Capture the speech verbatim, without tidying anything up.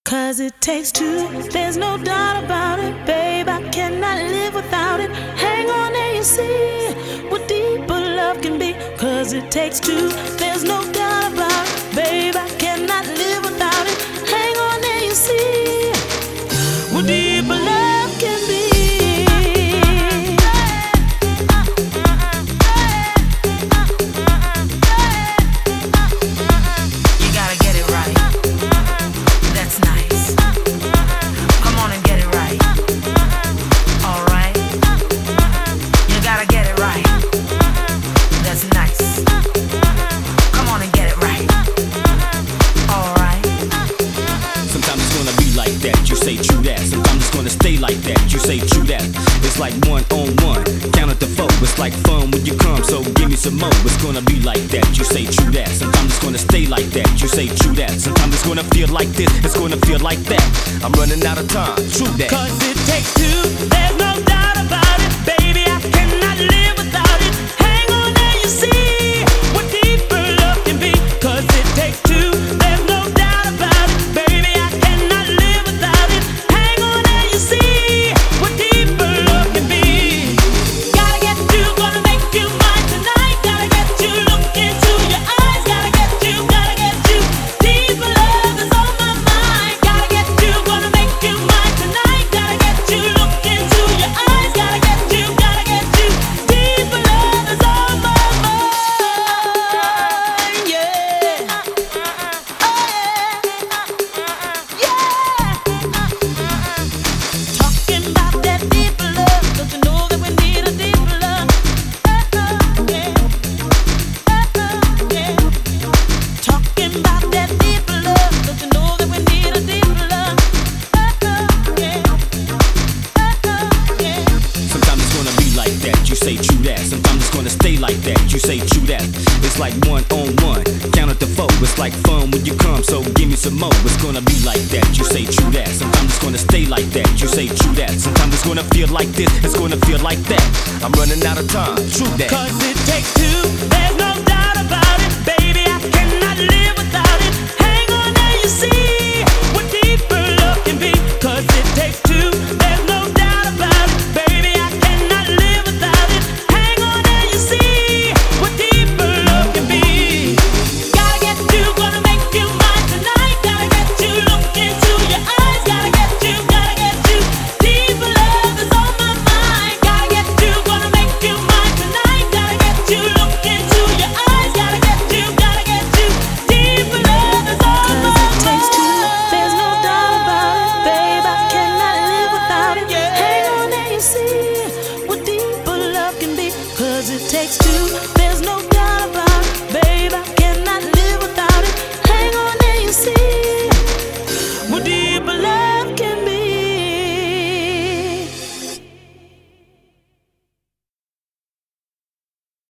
Cause it takes two, there's no doubt about it. Babe, I cannot live without it. Hang on and you see what deeper love can be. Cause it takes two, there's no doubt about it. Babe, I cannot live without it. Hang on and you see what deeper love can be. Like that, you say true that. It's like one on one, count at the four. It's like fun when you come, so give me some more. It's gonna be like that, you say true that. Sometimes it's gonna stay like that, you say true that. Sometimes it's gonna feel like this, it's gonna feel like that. I'm running out of time, true that. Cause it takes two, there's no doubt about it. Baby, I cannot live without it. Hang on and you see what deeper love can be. Cause it takes two, there's no doubt about it. Baby, I cannot live without it. Hang on and you see what deeper love can be. Gotta get you, gonna make you mine tonight. Gotta get you, look into your eyes. Gotta get you, gotta get you. Deeper love is on my mind. Gotta get you, gonna make you mine tonight. Gotta get you, look into your eyes. Gotta get you, gotta get you. Deeper love is on my mind. Yeah. Oh yeah. Yeah. Talking about that deeper love. Don't you know that we need a deeper love? Yeah. Yeah. Talking about that deeper love. Don't you know that we need a deeper love? Yeah. Yeah. Sometimes it's gonna be like that, you say true that. Sometimes it's gonna stay like that, you say true that. It's like one on one, count at the four. It's like fun when you come, so give me some more. It's gonna be like that, you say true that. Sometimes it's gonna stay like that, you say true that. Sometimes it's gonna feel like this, it's gonna feel like that. I'm running out of time, true that. Cause it takes two, there's